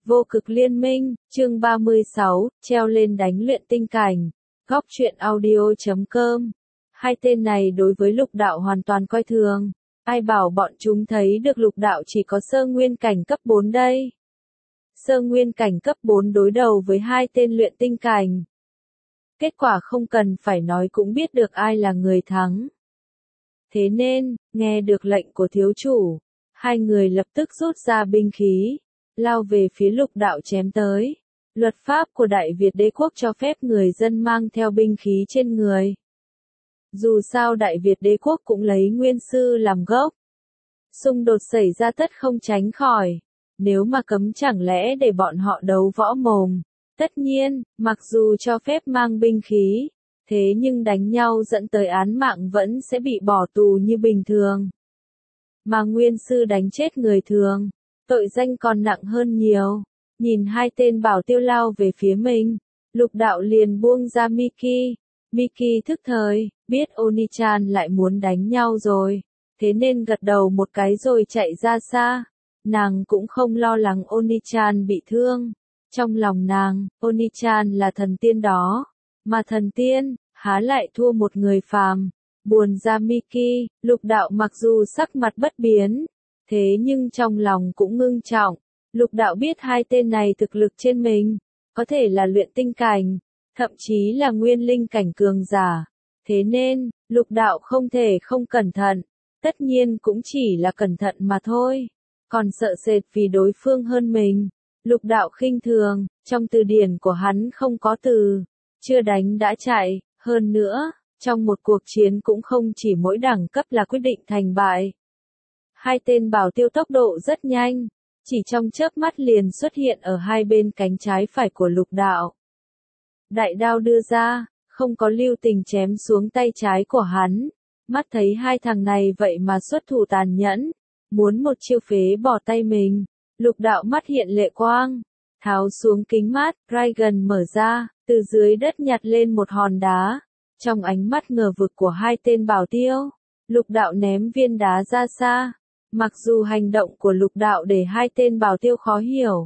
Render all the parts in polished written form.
Vô cực liên minh, chương 36, treo lên đánh luyện tinh cảnh. Góc truyện audio.com. Hai tên này đối với lục đạo hoàn toàn coi thường. Ai bảo bọn chúng thấy được lục đạo chỉ có sơ nguyên cảnh cấp 4 đây. Sơ nguyên cảnh cấp 4 đối đầu với hai tên luyện tinh cảnh. Kết quả không cần phải nói cũng biết được ai là người thắng. Thế nên, nghe được lệnh của thiếu chủ, hai người lập tức rút ra binh khí, lao về phía lục đạo chém tới. Luật pháp của Đại Việt đế quốc cho phép người dân mang theo binh khí trên người. Dù sao Đại Việt đế quốc cũng lấy nguyên sư làm gốc. Xung đột xảy ra tất không tránh khỏi. Nếu mà cấm chẳng lẽ để bọn họ đấu võ mồm. Tất nhiên, mặc dù cho phép mang binh khí, thế nhưng đánh nhau dẫn tới án mạng vẫn sẽ bị bỏ tù như bình thường. Mà nguyên sư đánh chết người thường, tội danh còn nặng hơn nhiều. Nhìn hai tên bảo tiêu lao về phía mình, lục đạo liền buông ra Miki. Miki thức thời, biết Oni-chan lại muốn đánh nhau rồi, thế nên gật đầu một cái rồi chạy ra xa. Nàng cũng không lo lắng Oni-chan bị thương. Trong lòng nàng, Oni-chan là thần tiên đó, mà thần tiên, há lại thua một người phàm. Buồn ra Miki, lục đạo mặc dù sắc mặt bất biến, thế nhưng trong lòng cũng ngưng trọng. Lục đạo biết hai tên này thực lực trên mình, có thể là luyện tinh cảnh, thậm chí là nguyên linh cảnh cường giả. Thế nên, lục đạo không thể không cẩn thận, tất nhiên cũng chỉ là cẩn thận mà thôi. Còn sợ sệt vì đối phương hơn mình, lục đạo khinh thường, trong từ điển của hắn không có từ, chưa đánh đã chạy, hơn nữa, trong một cuộc chiến cũng không chỉ mỗi đẳng cấp là quyết định thành bại. Hai tên bảo tiêu tốc độ rất nhanh, chỉ trong chớp mắt liền xuất hiện ở hai bên cánh trái phải của lục đạo. Đại đao đưa ra, không có lưu tình chém xuống tay trái của hắn, mắt thấy hai thằng này vậy mà xuất thủ tàn nhẫn, muốn một chiêu phế bỏ tay mình. Lục đạo mắt hiện lệ quang, tháo xuống kính mát, Dragon mở ra, từ dưới đất nhặt lên một hòn đá. Trong ánh mắt ngờ vực của hai tên bảo tiêu, lục đạo ném viên đá ra xa. Mặc dù hành động của lục đạo để hai tên bảo tiêu khó hiểu,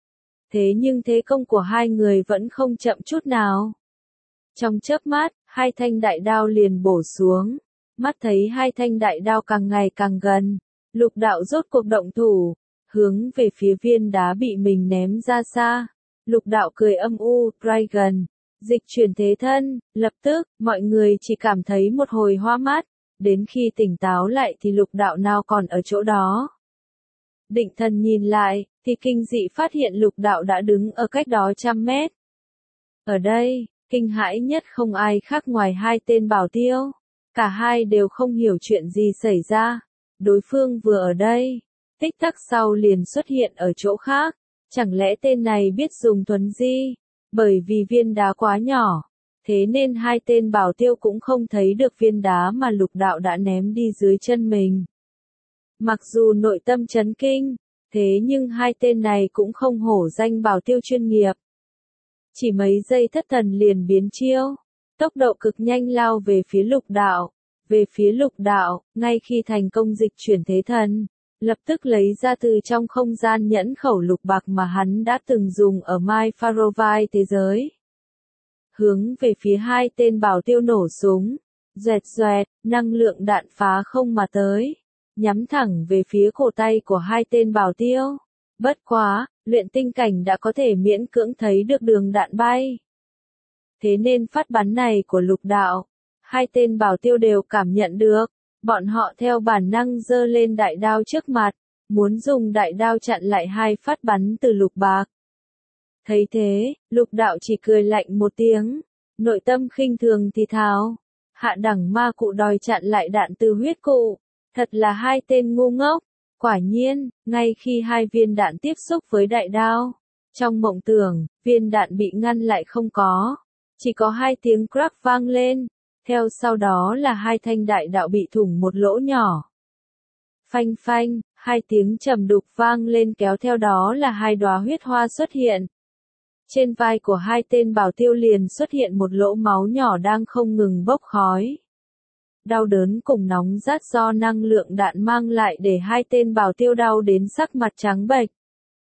thế nhưng thế công của hai người vẫn không chậm chút nào. Trong chớp mắt, hai thanh đại đao liền bổ xuống. Mắt thấy hai thanh đại đao càng ngày càng gần, lục đạo rốt cuộc động thủ, hướng về phía viên đá bị mình ném ra xa. Lục đạo cười âm u, Dragon, dịch chuyển thế thân, lập tức, mọi người chỉ cảm thấy một hồi hoa mắt. Đến khi tỉnh táo lại thì lục đạo nào còn ở chỗ đó. Định thần nhìn lại, thì kinh dị phát hiện lục đạo đã đứng ở cách đó 100 mét. Ở đây, kinh hãi nhất không ai khác ngoài hai tên bảo tiêu. Cả hai đều không hiểu chuyện gì xảy ra. Đối phương vừa ở đây, tích tắc sau liền xuất hiện ở chỗ khác. Chẳng lẽ tên này biết dùng thuấn di? Bởi vì viên đá quá nhỏ, thế nên hai tên bảo tiêu cũng không thấy được viên đá mà lục đạo đã ném đi dưới chân mình. Mặc dù nội tâm chấn kinh, thế nhưng hai tên này cũng không hổ danh bảo tiêu chuyên nghiệp. Chỉ mấy giây thất thần liền biến chiêu, tốc độ cực nhanh lao về phía lục đạo. Về phía lục đạo, ngay khi thành công dịch chuyển thế thần, lập tức lấy ra từ trong không gian nhẫn khẩu lục bạc mà hắn đã từng dùng ở My Farovai thế giới. Hướng về phía hai tên bảo tiêu nổ súng, doẹt doẹt, năng lượng đạn phá không mà tới, nhắm thẳng về phía cổ tay của hai tên bảo tiêu. Bất quá, luyện tinh cảnh đã có thể miễn cưỡng thấy được đường đạn bay. Thế nên phát bắn này của lục đạo, hai tên bảo tiêu đều cảm nhận được, bọn họ theo bản năng giơ lên đại đao trước mặt, muốn dùng đại đao chặn lại hai phát bắn từ lục bạc. Thấy thế, lục đạo chỉ cười lạnh một tiếng, nội tâm khinh thường thì thào, hạ đẳng ma cụ đòi chặn lại đạn từ huyết cụ, thật là hai tên ngu ngốc. Quả nhiên, ngay khi hai viên đạn tiếp xúc với đại đao, trong mộng tưởng, viên đạn bị ngăn lại không có, chỉ có hai tiếng crack vang lên, theo sau đó là hai thanh đại đạo bị thủng một lỗ nhỏ. Phanh phanh, hai tiếng trầm đục vang lên kéo theo đó là hai đóa huyết hoa xuất hiện. Trên vai của hai tên bảo tiêu liền xuất hiện một lỗ máu nhỏ đang không ngừng bốc khói. Đau đớn cùng nóng rát do năng lượng đạn mang lại để hai tên bảo tiêu đau đến sắc mặt trắng bệch.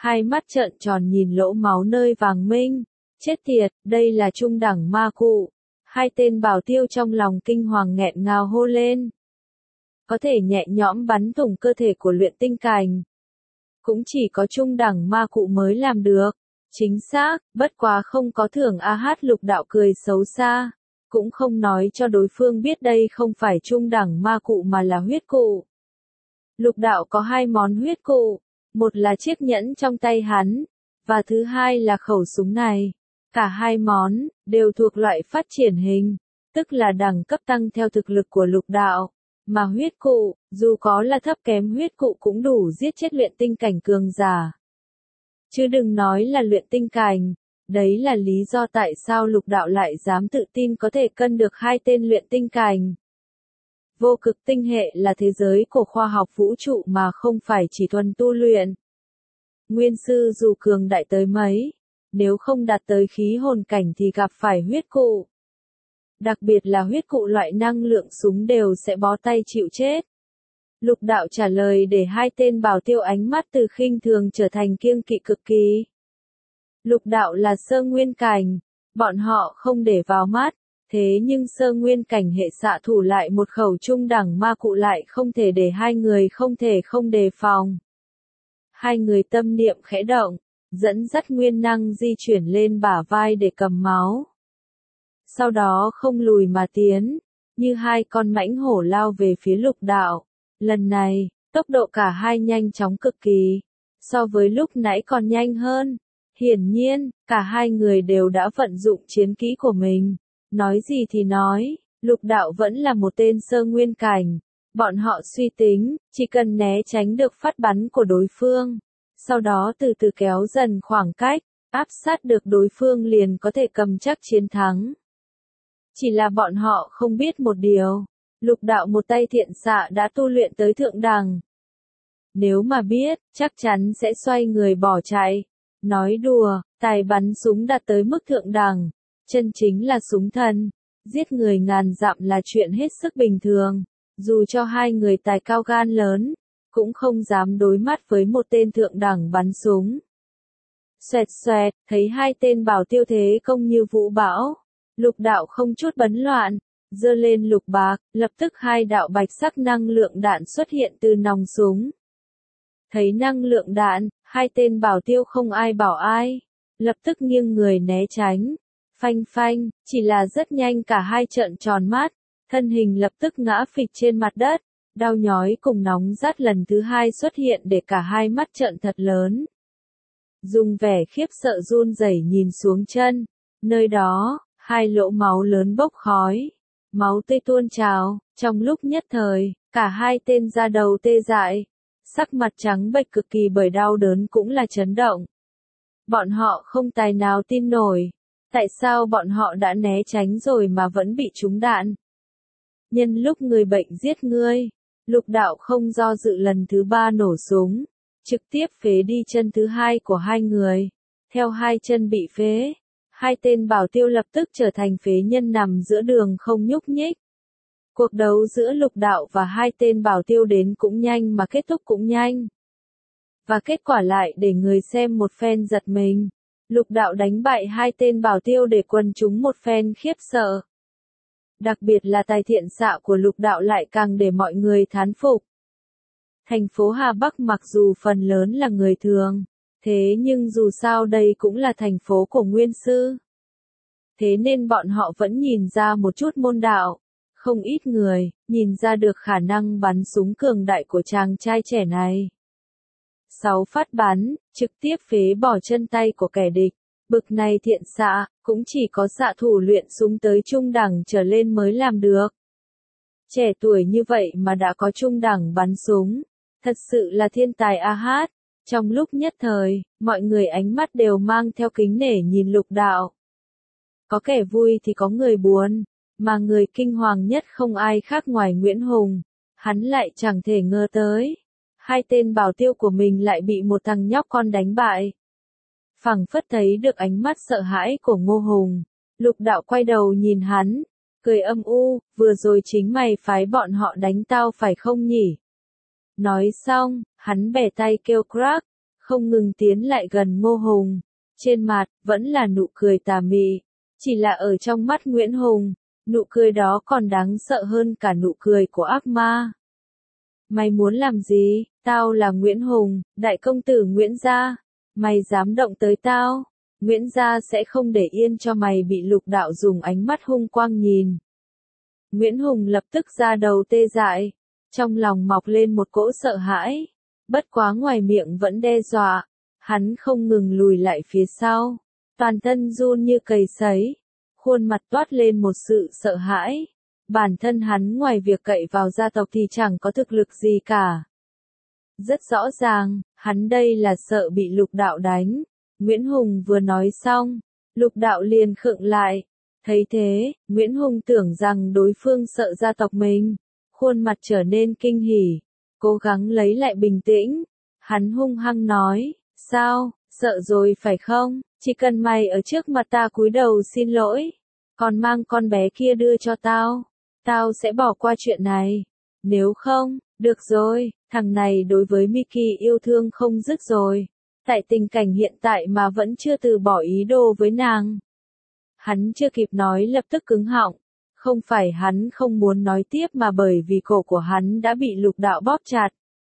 hai mắt trợn tròn nhìn lỗ máu nơi vàng minh. Chết tiệt, đây là trung đẳng ma cụ. Hai tên bảo tiêu trong lòng kinh hoàng nghẹn ngào hô lên. Có thể nhẹ nhõm bắn thủng cơ thể của luyện tinh cảnh. Cũng chỉ có trung đẳng ma cụ mới làm được. Chính xác, bất quá không có thưởng Lục đạo cười xấu xa. Cũng không nói cho đối phương biết đây không phải trung đẳng ma cụ mà là huyết cụ. Lục đạo có hai món huyết cụ. Một là chiếc nhẫn trong tay hắn. Và thứ hai là khẩu súng này. Cả hai món, đều thuộc loại phát triển hình. Tức là đẳng cấp tăng theo thực lực của lục đạo. Mà huyết cụ, dù có là thấp kém huyết cụ cũng đủ giết chết luyện tinh cảnh cường giả. Chứ đừng nói là luyện tinh cảnh. Đấy là lý do tại sao lục đạo lại dám tự tin có thể cân được hai tên luyện tinh cảnh. Vô cực tinh hệ là thế giới của khoa học vũ trụ mà không phải chỉ thuần tu luyện. Nguyên sư dù cường đại tới mấy, nếu không đạt tới khí hồn cảnh thì gặp phải huyết cụ. Đặc biệt là huyết cụ loại năng lượng súng đều sẽ bó tay chịu chết. Lục đạo trả lời để hai tên bảo tiêu ánh mắt từ khinh thường trở thành kiêng kỵ cực kỳ. Lục đạo là sơ nguyên cảnh, bọn họ không để vào mắt, thế nhưng sơ nguyên cảnh hệ xạ thủ lại một khẩu trung đẳng ma cụ lại không thể để hai người không thể không đề phòng. Hai người tâm niệm khẽ động, dẫn dắt nguyên năng di chuyển lên bả vai để cầm máu. Sau đó không lùi mà tiến, như hai con mãnh hổ lao về phía lục đạo. Lần này, tốc độ cả hai nhanh chóng cực kỳ, so với lúc nãy còn nhanh hơn. Hiển nhiên, cả hai người đều đã vận dụng chiến kỹ của mình. Nói gì thì nói, lục đạo vẫn là một tên sơ nguyên cảnh. Bọn họ suy tính, chỉ cần né tránh được phát bắn của đối phương. Sau đó từ từ kéo dần khoảng cách, áp sát được đối phương liền có thể cầm chắc chiến thắng. Chỉ là bọn họ không biết một điều. Lục đạo một tay thiện xạ đã tu luyện tới thượng đẳng. Nếu mà biết, chắc chắn sẽ xoay người bỏ chạy. Nói đùa, tài bắn súng đạt tới mức thượng đẳng. Chân chính là súng thần. Giết người ngàn dặm là chuyện hết sức bình thường. Dù cho hai người tài cao gan lớn, cũng không dám đối mắt với một tên thượng đẳng bắn súng. Xoẹt xoẹt, thấy hai tên bảo tiêu thế công như vũ bão. Lục đạo không chút bấn loạn, giơ lên lục bạc, lập tức hai đạo bạch sắc năng lượng đạn xuất hiện từ nòng súng. Thấy năng lượng đạn, hai tên bảo tiêu không ai bảo ai, lập tức nghiêng người né tránh. Phanh phanh, chỉ là rất nhanh cả hai trợn tròn mắt, thân hình lập tức ngã phịch trên mặt đất, đau nhói cùng nóng rát lần thứ hai xuất hiện để cả hai mắt trợn thật lớn. Dùng vẻ khiếp sợ run rẩy nhìn xuống chân, nơi đó, hai lỗ máu lớn bốc khói, máu tươi tuôn trào, trong lúc nhất thời, cả hai tên da đầu tê dại, sắc mặt trắng bệch cực kỳ bởi đau đớn cũng là chấn động. Bọn họ không tài nào tin nổi, tại sao bọn họ đã né tránh rồi mà vẫn bị trúng đạn. Nhân lúc người bệnh giết ngươi, lục đạo không do dự lần thứ ba nổ súng, trực tiếp phế đi chân thứ hai của hai người. Theo hai chân bị phế, hai tên bảo tiêu lập tức trở thành phế nhân nằm giữa đường không nhúc nhích. Cuộc đấu giữa lục đạo và hai tên bảo tiêu đến cũng nhanh mà kết thúc cũng nhanh. Và kết quả lại để người xem một phen giật mình. Lục đạo đánh bại hai tên bảo tiêu để quần chúng một phen khiếp sợ. Đặc biệt là tài thiện xạ của lục đạo lại càng để mọi người thán phục. Thành phố Hà Bắc mặc dù phần lớn là người thường, thế nhưng dù sao đây cũng là thành phố của nguyên sư. Thế nên bọn họ vẫn nhìn ra một chút môn đạo. Không ít người, nhìn ra được khả năng bắn súng cường đại của chàng trai trẻ này. 6 phát bắn, trực tiếp phế bỏ chân tay của kẻ địch. Bực này thiện xạ, cũng chỉ có xạ thủ luyện súng tới trung đẳng trở lên mới làm được. Trẻ tuổi như vậy mà đã có trung đẳng bắn súng, thật sự là thiên tài AH. Trong lúc nhất thời, mọi người ánh mắt đều mang theo kính nể nhìn lục đạo. Có kẻ vui thì có người buồn, mà người kinh hoàng nhất không ai khác ngoài Nguyễn Hùng. Hắn lại chẳng thể ngờ tới. Hai tên bảo tiêu của mình lại bị một thằng nhóc con đánh bại. Phảng phất thấy được ánh mắt sợ hãi của Ngô Hùng. Lục đạo quay đầu nhìn hắn, cười âm u, vừa rồi chính mày phái bọn họ đánh tao phải không nhỉ? Nói xong, hắn bẻ tay kêu crack, không ngừng tiến lại gần Ngô Hùng. Trên mặt, vẫn là nụ cười tà mị. Chỉ là ở trong mắt Nguyễn Hùng, nụ cười đó còn đáng sợ hơn cả nụ cười của ác ma. Mày muốn làm gì? Tao là Nguyễn Hùng, đại công tử Nguyễn gia. Mày dám động tới tao? Nguyễn gia sẽ không để yên cho mày bị Lục Đạo dùng ánh mắt hung quang nhìn. Nguyễn Hùng lập tức ra đầu tê dại, trong lòng mọc lên một cỗ sợ hãi. Bất quá ngoài miệng vẫn đe dọa, hắn không ngừng lùi lại phía sau, toàn thân run như cầy sấy, khuôn mặt toát lên một sự sợ hãi. Bản thân hắn ngoài việc cậy vào gia tộc thì chẳng có thực lực gì cả. Rất rõ ràng, hắn đây là sợ bị Lục Đạo đánh. Nguyễn Hùng vừa nói xong, Lục Đạo liền khựng lại. Thấy thế, Nguyễn Hùng tưởng rằng đối phương sợ gia tộc mình, khuôn mặt trở nên kinh hỉ, cố gắng lấy lại bình tĩnh. Hắn hung hăng nói, sao, sợ rồi phải không? Chỉ cần mày ở trước mặt ta cúi đầu xin lỗi, còn mang con bé kia đưa cho tao, tao sẽ bỏ qua chuyện này. Nếu không, được rồi, thằng này đối với Miki yêu thương không dứt rồi. Tại tình cảnh hiện tại mà vẫn chưa từ bỏ ý đồ với nàng. Hắn chưa kịp nói lập tức cứng họng. Không phải hắn không muốn nói tiếp mà bởi vì cổ của hắn đã bị Lục Đạo bóp chặt.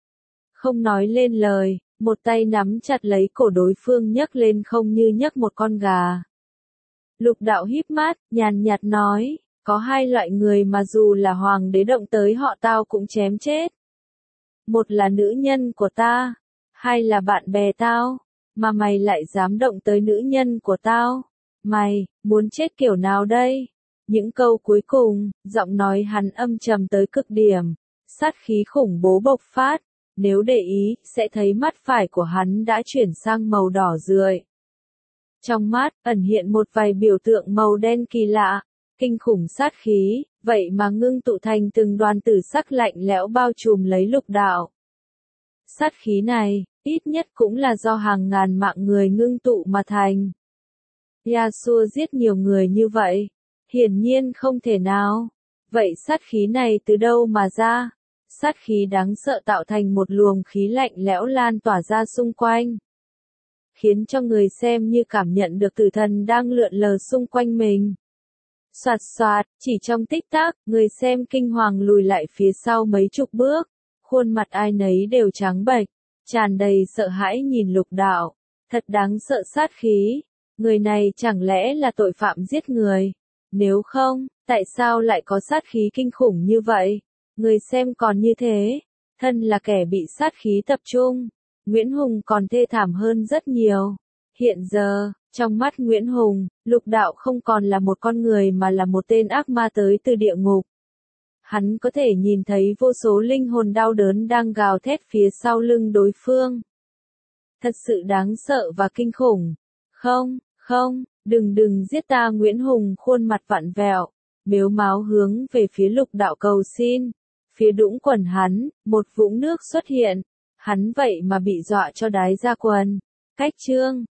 Không nói lên lời, một tay nắm chặt lấy cổ đối phương nhấc lên không như nhấc một con gà. Lục Đạo híp mắt, nhàn nhạt nói, có hai loại người mà dù là hoàng đế động tới họ tao cũng chém chết. Một là nữ nhân của ta, hai là bạn bè tao, mà mày lại dám động tới nữ nhân của tao. Mày, muốn chết kiểu nào đây? Những câu cuối cùng, giọng nói hắn âm trầm tới cực điểm, sát khí khủng bố bộc phát, nếu để ý, sẽ thấy mắt phải của hắn đã chuyển sang màu đỏ rượi. Trong mắt, ẩn hiện một vài biểu tượng màu đen kỳ lạ, kinh khủng sát khí, vậy mà ngưng tụ thành từng đoàn tử sắc lạnh lẽo bao trùm lấy Lục Đạo. Sát khí này, ít nhất cũng là do hàng ngàn mạng người ngưng tụ mà thành. Yasuo giết nhiều người như vậy, hiển nhiên không thể nào. Vậy sát khí này từ đâu mà ra? Sát khí đáng sợ tạo thành một luồng khí lạnh lẽo lan tỏa ra xung quanh, khiến cho người xem như cảm nhận được tử thần đang lượn lờ xung quanh mình. Soạt soạt, chỉ trong tích tắc, người xem kinh hoàng lùi lại phía sau mấy chục bước, khuôn mặt ai nấy đều trắng bệch, tràn đầy sợ hãi nhìn Lục Đạo. Thật đáng sợ sát khí, người này chẳng lẽ là tội phạm giết người? Nếu không, tại sao lại có sát khí kinh khủng như vậy? Người xem còn như thế, thân là kẻ bị sát khí tập trung, Nguyễn Hùng còn thê thảm hơn rất nhiều. Hiện giờ, trong mắt Nguyễn Hùng, Lục Đạo không còn là một con người mà là một tên ác ma tới từ địa ngục. Hắn có thể nhìn thấy vô số linh hồn đau đớn đang gào thét phía sau lưng đối phương. Thật sự đáng sợ và kinh khủng. Không, không, đừng giết ta. Nguyễn Hùng khuôn mặt vặn vẹo, mếu máo hướng về phía Lục Đạo cầu xin. Phía đũng quần hắn, một vũng nước xuất hiện. Hắn vậy mà bị dọa cho đái ra quần. Cách chương